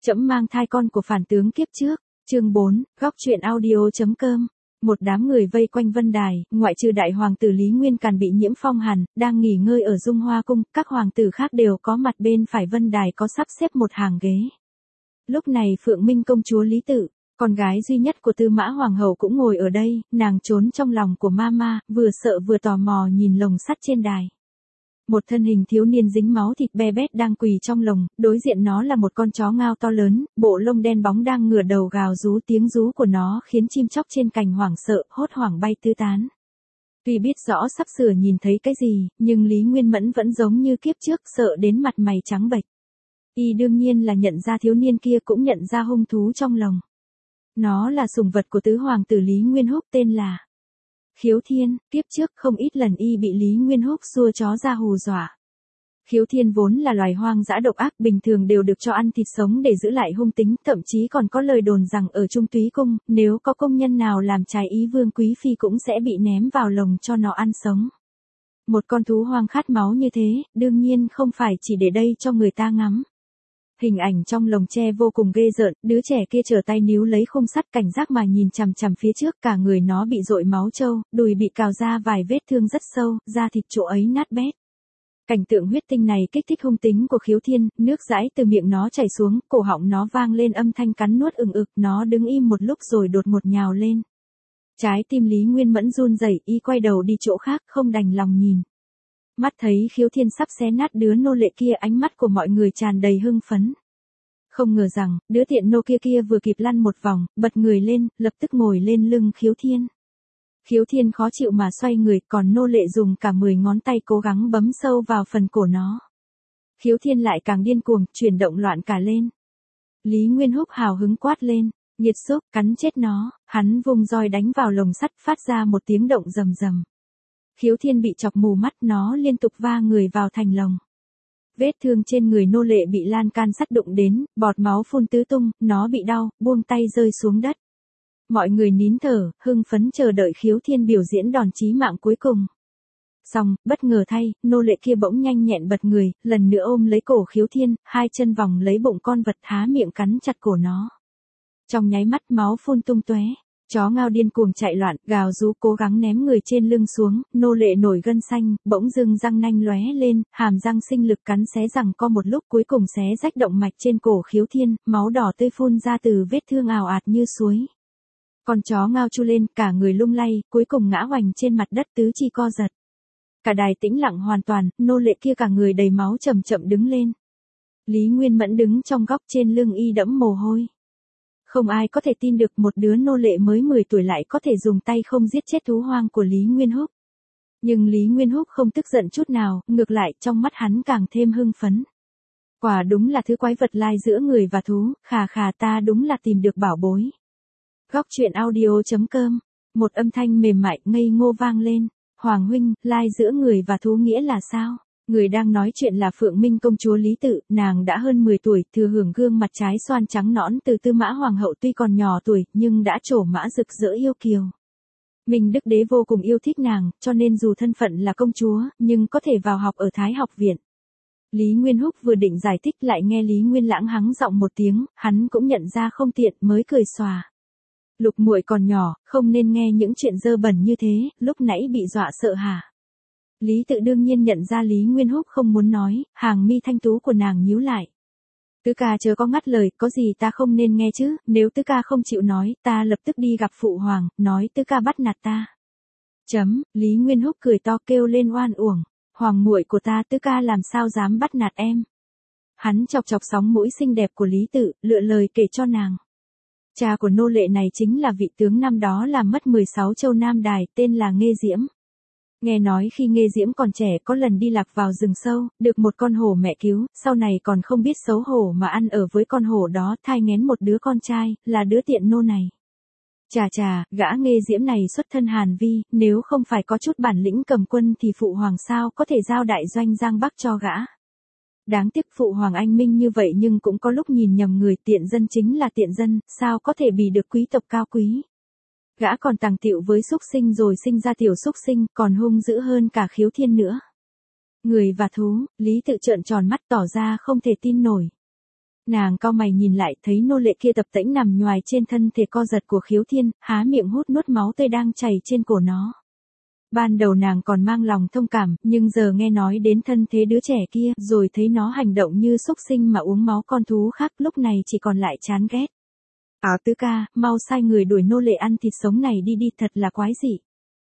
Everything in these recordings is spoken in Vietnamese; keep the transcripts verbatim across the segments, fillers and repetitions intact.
Trẫm mang thai con của phản tướng kiếp trước, chương bốn, góc truyện audio.com. Một đám người vây quanh Vân Đài, ngoại trừ đại hoàng tử Lý Nguyên Càn bị nhiễm phong hàn, đang nghỉ ngơi ở Dung Hoa Cung, các hoàng tử khác đều có mặt bên phải Vân Đài có sắp xếp một hàng ghế. Lúc này Phượng Minh công chúa Lý Tự, con gái duy nhất của Tư Mã Hoàng hậu cũng ngồi ở đây, nàng trốn trong lòng của Mama, vừa sợ vừa tò mò nhìn lồng sắt trên đài. Một thân hình thiếu niên dính máu thịt be bét đang quỳ trong lồng, đối diện nó là một con chó ngao to lớn, bộ lông đen bóng đang ngửa đầu gào rú, tiếng rú của nó khiến chim chóc trên cành hoảng sợ, hốt hoảng bay tứ tán. Tuy biết rõ sắp sửa nhìn thấy cái gì, nhưng Lý Nguyên Mẫn vẫn giống như kiếp trước, sợ đến mặt mày trắng bệch. Y đương nhiên là nhận ra thiếu niên kia, cũng nhận ra hung thú trong lồng. Nó là sủng vật của tứ hoàng tử Lý Nguyên Húc, tên là Khiếu Thiên. Kiếp trước không ít lần y bị Lý Nguyên Húc xua chó ra hù dọa. Khiếu Thiên vốn là loài hoang dã độc ác, bình thường đều được cho ăn thịt sống để giữ lại hung tính, thậm chí còn có lời đồn rằng ở Trung Túy Cung, nếu có công nhân nào làm trái ý vương quý phi cũng sẽ bị ném vào lồng cho nó ăn sống. Một con thú hoang khát máu như thế, đương nhiên không phải chỉ để đây cho người ta ngắm. Hình ảnh trong lồng tre vô cùng ghê rợn, đứa trẻ kia trở tay níu lấy khung sắt cảnh giác mà nhìn chằm chằm phía trước, cả người nó bị dội máu trâu, đùi bị cào ra vài vết thương rất sâu, da thịt chỗ ấy nát bét. Cảnh tượng huyết tinh này kích thích hung tính của Khiếu Thiên, nước dãi từ miệng nó chảy xuống, cổ họng nó vang lên âm thanh cắn nuốt ừng ực, nó đứng im một lúc rồi đột ngột nhào lên. Trái tim Lý Nguyên Mẫn run rẩy, y quay đầu đi chỗ khác, không đành lòng nhìn. Mắt thấy Khiếu Thiên sắp xé nát đứa nô lệ kia, ánh mắt của mọi người tràn đầy hưng phấn. Không ngờ rằng, đứa tiện nô kia kia vừa kịp lăn một vòng, bật người lên, lập tức ngồi lên lưng Khiếu Thiên. Khiếu Thiên khó chịu mà xoay người, còn nô lệ dùng cả mười ngón tay cố gắng bấm sâu vào phần cổ nó. Khiếu Thiên lại càng điên cuồng, chuyển động loạn cả lên. Lý Nguyên Húc hào hứng quát lên, nhiệt xúc, cắn chết nó, hắn vung roi đánh vào lồng sắt, phát ra một tiếng động rầm rầm. Khiếu Thiên bị chọc mù mắt, nó liên tục va người vào thành lồng. Vết thương trên người nô lệ bị lan can sắt đụng đến, bọt máu phun tứ tung, nó bị đau, buông tay rơi xuống đất. Mọi người nín thở, hưng phấn chờ đợi Khiếu Thiên biểu diễn đòn chí mạng cuối cùng. Xong, bất ngờ thay, nô lệ kia bỗng nhanh nhẹn bật người, lần nữa ôm lấy cổ Khiếu Thiên, hai chân vòng lấy bụng con vật, há miệng cắn chặt cổ nó. Trong nháy mắt máu phun tung tóe. Chó ngao điên cuồng chạy loạn, gào rú cố gắng ném người trên lưng xuống, nô lệ nổi gân xanh, bỗng dưng răng nanh lóe lên, hàm răng sinh lực cắn xé rằng co một lúc, cuối cùng xé rách động mạch trên cổ Khiếu Thiên, máu đỏ tươi phun ra từ vết thương ào ạt như suối. Con chó ngao chu lên, cả người lung lay, cuối cùng ngã hoành trên mặt đất, tứ chi co giật. Cả đài tĩnh lặng hoàn toàn, nô lệ kia cả người đầy máu chậm chậm đứng lên. Lý Nguyên Mẫn đứng trong góc, trên lưng y đẫm mồ hôi. Không ai có thể tin được một đứa nô lệ mới mười tuổi lại có thể dùng tay không giết chết thú hoang của Lý Nguyên Húc. Nhưng Lý Nguyên Húc không tức giận chút nào, ngược lại trong mắt hắn càng thêm hưng phấn. Quả đúng là thứ quái vật lai giữa người và thú, khà khà, ta đúng là tìm được bảo bối. Góc truyện audio.com, một âm thanh mềm mại ngây ngô vang lên. Hoàng huynh, lai giữa người và thú nghĩa là sao? Người đang nói chuyện là Phượng Minh công chúa Lý Tự, nàng đã hơn mười tuổi, thừa hưởng gương mặt trái xoan trắng nõn từ Tư Mã Hoàng hậu, tuy còn nhỏ tuổi, nhưng đã trổ mã rực rỡ yêu kiều. Minh Đức Đế vô cùng yêu thích nàng, cho nên dù thân phận là công chúa, nhưng có thể vào học ở Thái học viện. Lý Nguyên Húc vừa định giải thích lại nghe Lý Nguyên Lãng hắng giọng một tiếng, hắn cũng nhận ra không tiện mới cười xòa. Lục muội còn nhỏ, không nên nghe những chuyện dơ bẩn như thế, lúc nãy bị dọa sợ hả? Lý Tự đương nhiên nhận ra Lý Nguyên Húc không muốn nói, hàng mi thanh tú của nàng nhíu lại. Tứ ca chớ có ngắt lời, có gì ta không nên nghe chứ, nếu tứ ca không chịu nói, ta lập tức đi gặp phụ hoàng, nói tứ ca bắt nạt ta. Chấm, Lý Nguyên Húc cười to kêu lên oan uổng, hoàng muội của ta, tứ ca làm sao dám bắt nạt em. Hắn chọc chọc sóng mũi xinh đẹp của Lý Tự, lựa lời kể cho nàng. Cha của nô lệ này chính là vị tướng năm đó làm mất mười sáu châu Nam Đài, tên là Nghê Diễm. Nghe nói khi Nghê Diễm còn trẻ có lần đi lạc vào rừng sâu, được một con hổ mẹ cứu, sau này còn không biết xấu hổ mà ăn ở với con hổ đó, thai nghén một đứa con trai, là đứa tiện nô này. Chà chà, gã Nghê Diễm này xuất thân Hàn Vi, nếu không phải có chút bản lĩnh cầm quân thì phụ hoàng sao có thể giao đại doanh Giang Bắc cho gã. Đáng tiếc phụ hoàng anh minh như vậy nhưng cũng có lúc nhìn nhầm người, tiện dân chính là tiện dân, sao có thể bị được quý tộc cao quý. Gã còn tàng tiệu với xúc sinh rồi sinh ra tiểu xúc sinh, còn hung dữ hơn cả Khiếu Thiên nữa. Người và thú, Lý Tự trợn tròn mắt tỏ ra không thể tin nổi. Nàng cau mày nhìn lại thấy nô lệ kia tập tễnh nằm nhoài trên thân thể co giật của Khiếu Thiên, há miệng hút nuốt máu tươi đang chảy trên cổ nó. Ban đầu nàng còn mang lòng thông cảm, nhưng giờ nghe nói đến thân thế đứa trẻ kia, rồi thấy nó hành động như súc sinh mà uống máu con thú khác, lúc này chỉ còn lại chán ghét. Áo tứ ca, mau sai người đuổi nô lệ ăn thịt sống này đi đi, thật là quái dị.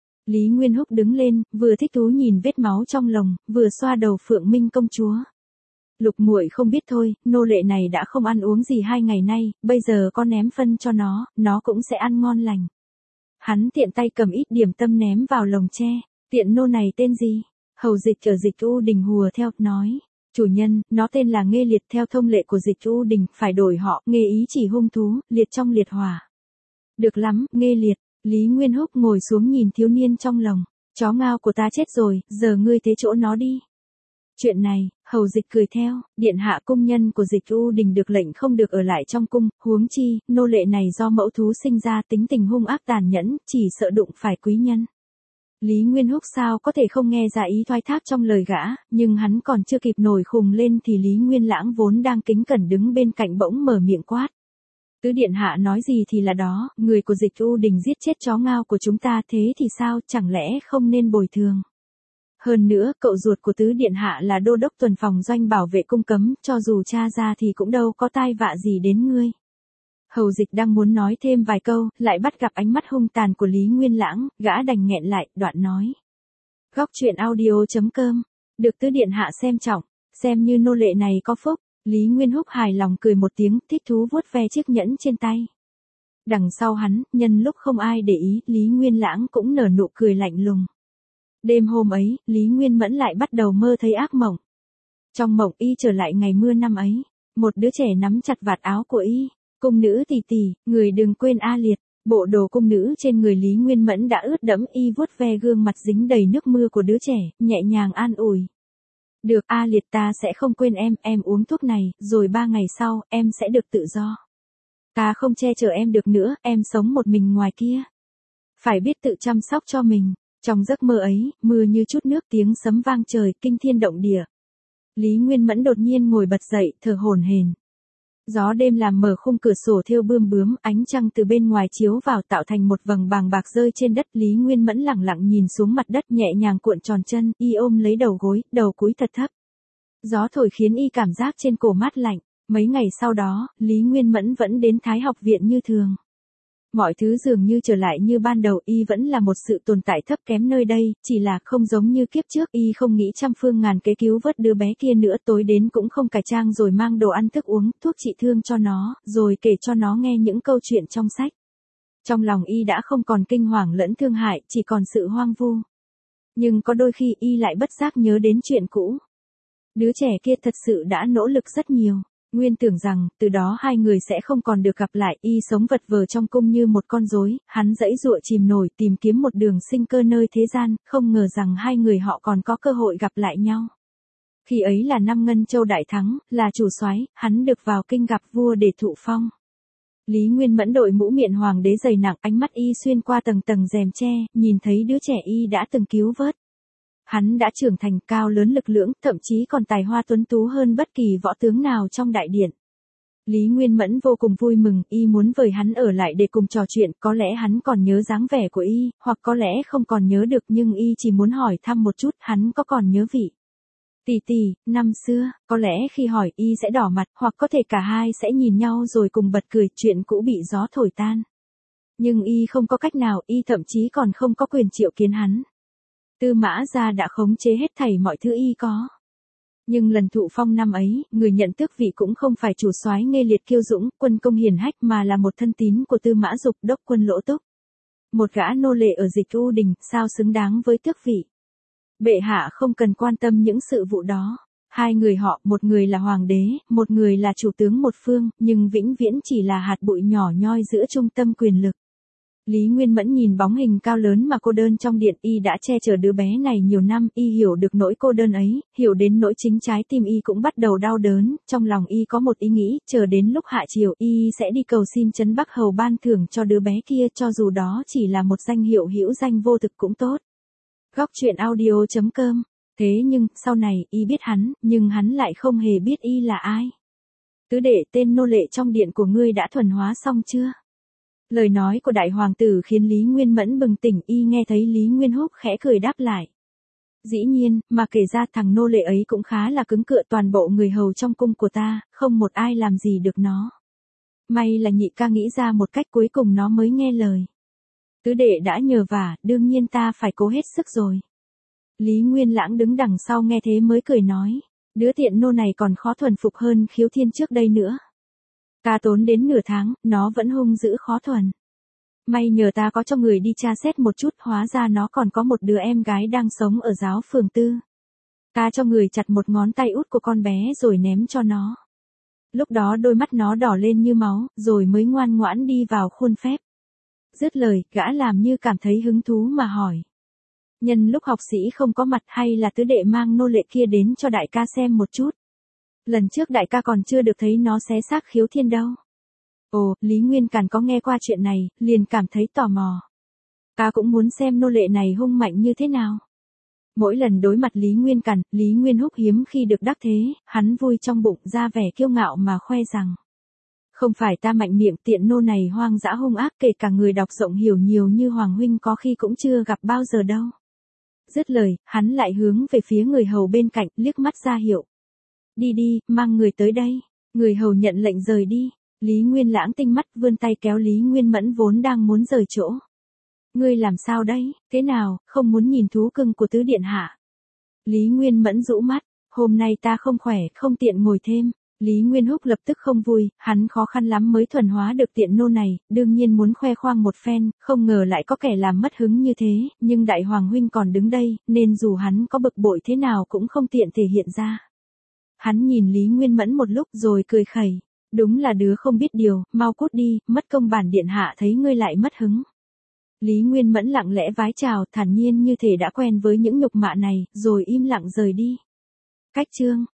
Lý Nguyên Húc đứng lên, vừa thích thú nhìn vết máu trong lồng, vừa xoa đầu Phượng Minh công chúa. Lục muội không biết thôi, nô lệ này đã không ăn uống gì hai ngày nay, bây giờ con ném phân cho nó, nó cũng sẽ ăn ngon lành. Hắn tiện tay cầm ít điểm tâm ném vào lồng tre. Tiện nô này tên gì? Hầu Dịch ở Dịch U Đình hùa theo, nói. Chủ nhân, nó tên là Nghê Liệt, theo thông lệ của Dịch U Đình, phải đổi họ, Nghê ý chỉ hung thú, liệt trong liệt hỏa. Được lắm, Nghê Liệt. Lý Nguyên Húc ngồi xuống nhìn thiếu niên trong lồng. Chó ngao của ta chết rồi, giờ ngươi thế chỗ nó đi. Chuyện này, Hầu Dịch cười theo, điện hạ cung nhân của Dịch U Đình được lệnh không được ở lại trong cung, huống chi, nô lệ này do mẫu thú sinh ra tính tình hung ác tàn nhẫn, chỉ sợ đụng phải quý nhân. Lý Nguyên Húc sao có thể không nghe ra ý thoái thác trong lời gã, nhưng hắn còn chưa kịp nổi khùng lên thì Lý Nguyên Lãng vốn đang kính cẩn đứng bên cạnh bỗng mở miệng quát. Tứ điện hạ nói gì thì là đó, người của Dịch U Đình giết chết chó ngao của chúng ta thế thì sao, chẳng lẽ không nên bồi thường. Hơn nữa, cậu ruột của tứ điện hạ là đô đốc tuần phòng doanh bảo vệ cung cấm, cho dù tra ra thì cũng đâu có tai vạ gì đến ngươi. Hầu Dịch đang muốn nói thêm vài câu, lại bắt gặp ánh mắt hung tàn của Lý Nguyên Lãng, gã đành nghẹn lại, đoạn nói. Góc truyện audio chấm com, được tứ điện hạ xem trọng, xem như nô lệ này có phúc. Lý Nguyên Húc hài lòng cười một tiếng, thích thú vuốt ve chiếc nhẫn trên tay. Đằng sau hắn, nhân lúc không ai để ý, Lý Nguyên Lãng cũng nở nụ cười lạnh lùng. Đêm hôm ấy, Lý Nguyên Mẫn lại bắt đầu mơ thấy ác mộng. Trong mộng y trở lại ngày mưa năm ấy, một đứa trẻ nắm chặt vạt áo của y. Cung nữ tỷ tỷ, người đừng quên A Liệt. Bộ đồ cung nữ trên người Lý Nguyên Mẫn đã ướt đẫm, y vuốt ve gương mặt dính đầy nước mưa của đứa trẻ, nhẹ nhàng an ủi. Được A Liệt, ta sẽ không quên em, em uống thuốc này, rồi ba ngày sau, em sẽ được tự do. Ta không che chở em được nữa, em sống một mình ngoài kia. Phải biết tự chăm sóc cho mình. Trong giấc mơ ấy, mưa như chút nước, tiếng sấm vang trời, kinh thiên động địa. Lý Nguyên Mẫn đột nhiên ngồi bật dậy, thở hổn hển. Gió đêm làm mở khung cửa sổ thêu bươm bướm, ánh trăng từ bên ngoài chiếu vào tạo thành một vầng bàng bạc rơi trên đất. Lý Nguyên Mẫn lẳng lặng nhìn xuống mặt đất, nhẹ nhàng cuộn tròn chân, y ôm lấy đầu gối, đầu cúi thật thấp. Gió thổi khiến y cảm giác trên cổ mát lạnh. Mấy ngày sau đó, Lý Nguyên Mẫn vẫn đến Thái học viện như thường. Mọi thứ dường như trở lại như ban đầu, y vẫn là một sự tồn tại thấp kém nơi đây, chỉ là không giống như kiếp trước, y không nghĩ trăm phương ngàn kế cứu vớt đứa bé kia nữa, tối đến cũng không cải trang rồi mang đồ ăn thức uống, thuốc trị thương cho nó, rồi kể cho nó nghe những câu chuyện trong sách. Trong lòng y đã không còn kinh hoàng lẫn thương hại, chỉ còn sự hoang vu. Nhưng có đôi khi y lại bất giác nhớ đến chuyện cũ. Đứa trẻ kia thật sự đã nỗ lực rất nhiều. Nguyên tưởng rằng, từ đó hai người sẽ không còn được gặp lại, y sống vật vờ trong cung như một con rối, hắn dãy dụa chìm nổi tìm kiếm một đường sinh cơ nơi thế gian, không ngờ rằng hai người họ còn có cơ hội gặp lại nhau. Khi ấy là năm Ngân Châu đại thắng, là chủ soái, hắn được vào kinh gặp vua để thụ phong. Lý Nguyên Mẫn đội mũ miện hoàng đế dày nặng, ánh mắt y xuyên qua tầng tầng rèm tre, nhìn thấy đứa trẻ y đã từng cứu vớt. Hắn đã trưởng thành, cao lớn lực lưỡng, thậm chí còn tài hoa tuấn tú hơn bất kỳ võ tướng nào trong đại điện. Lý Nguyên Mẫn vô cùng vui mừng, y muốn vời hắn ở lại để cùng trò chuyện, có lẽ hắn còn nhớ dáng vẻ của y, hoặc có lẽ không còn nhớ được, nhưng y chỉ muốn hỏi thăm một chút, hắn có còn nhớ vị. Tỷ tỷ, năm xưa, có lẽ khi hỏi y sẽ đỏ mặt, hoặc có thể cả hai sẽ nhìn nhau rồi cùng bật cười, chuyện cũ bị gió thổi tan. Nhưng y không có cách nào, y thậm chí còn không có quyền triệu kiến hắn. Tư Mã Gia đã khống chế hết thảy mọi thứ y có. Nhưng lần thụ phong năm ấy, người nhận tước vị cũng không phải chủ soái Nghê Liệt kiêu dũng, quân công hiển hách, mà là một thân tín của Tư Mã Dục, đốc quân Lỗ Túc. Một gã nô lệ ở Dịch U Đình, sao xứng đáng với tước vị. Bệ hạ không cần quan tâm những sự vụ đó. Hai người họ, một người là hoàng đế, một người là chủ tướng một phương, nhưng vĩnh viễn chỉ là hạt bụi nhỏ nhoi giữa trung tâm quyền lực. Lý Nguyên Mẫn nhìn bóng hình cao lớn mà cô đơn trong điện, y đã che chở đứa bé này nhiều năm, y hiểu được nỗi cô đơn ấy, hiểu đến nỗi chính trái tim y cũng bắt đầu đau đớn, trong lòng y có một ý nghĩ, chờ đến lúc hạ triều, y sẽ đi cầu xin Trấn Bắc Hầu ban thưởng cho đứa bé kia, cho dù đó chỉ là một danh hiệu hữu danh vô thực cũng tốt. Góc truyện audio chấm com. Thế nhưng, sau này, y biết hắn, nhưng hắn lại không hề biết y là ai. Tứ đệ, tên nô lệ trong điện của ngươi đã thuần hóa xong chưa? Lời nói của đại hoàng tử khiến Lý Nguyên Mẫn bừng tỉnh, y nghe thấy Lý Nguyên Húc khẽ cười đáp lại. Dĩ nhiên, mà kể ra thằng nô lệ ấy cũng khá là cứng cựa, toàn bộ người hầu trong cung của ta, không một ai làm gì được nó. May là nhị ca nghĩ ra một cách cuối cùng nó mới nghe lời. Tứ đệ đã nhờ vả, đương nhiên ta phải cố hết sức rồi. Lý Nguyên Lãng đứng đằng sau nghe thế mới cười nói, đứa tiện nô này còn khó thuần phục hơn Khiếu Thiên trước đây nữa. Ta tốn đến nửa tháng, nó vẫn hung dữ khó thuần. May nhờ ta có cho người đi tra xét một chút, hóa ra nó còn có một đứa em gái đang sống ở giáo phường tư. Ta cho người chặt một ngón tay út của con bé rồi ném cho nó. Lúc đó đôi mắt nó đỏ lên như máu, rồi mới ngoan ngoãn đi vào khuôn phép. Dứt lời, gã làm như cảm thấy hứng thú mà hỏi. Nhân lúc học sĩ không có mặt, hay là tứ đệ mang nô lệ kia đến cho đại ca xem một chút. Lần trước đại ca còn chưa được thấy nó xé xác Khiếu Thiên đâu. Ồ, Lý Nguyên Càn có nghe qua chuyện này, liền cảm thấy tò mò. Ta cũng muốn xem nô lệ này hung mạnh như thế nào. Mỗi lần đối mặt Lý Nguyên Càn, Lý Nguyên Húc hiếm khi được đắc thế, hắn vui trong bụng, ra vẻ kiêu ngạo mà khoe rằng. Không phải ta mạnh miệng, tiện nô này hoang dã hung ác, kể cả người đọc rộng hiểu nhiều như Hoàng huynh có khi cũng chưa gặp bao giờ đâu. Dứt lời, hắn lại hướng về phía người hầu bên cạnh, liếc mắt ra hiệu. Đi đi, mang người tới đây. Người hầu nhận lệnh rời đi. Lý Nguyên Lãng tinh mắt vươn tay kéo Lý Nguyên Mẫn vốn đang muốn rời chỗ. Ngươi làm sao đấy, thế nào, không muốn nhìn thú cưng của tứ điện hạ? Lý Nguyên Mẫn rũ mắt, hôm nay ta không khỏe, không tiện ngồi thêm. Lý Nguyên Húc lập tức không vui, hắn khó khăn lắm mới thuần hóa được tiện nô này, đương nhiên muốn khoe khoang một phen, không ngờ lại có kẻ làm mất hứng như thế, nhưng đại hoàng huynh còn đứng đây, nên dù hắn có bực bội thế nào cũng không tiện thể hiện ra. Hắn nhìn Lý Nguyên Mẫn một lúc rồi cười khẩy, đúng là đứa không biết điều, mau cút đi, mất công bản điện hạ thấy ngươi lại mất hứng. Lý Nguyên Mẫn lặng lẽ vái chào, thản nhiên như thể đã quen với những nhục mạ này, rồi im lặng rời đi. Cách chương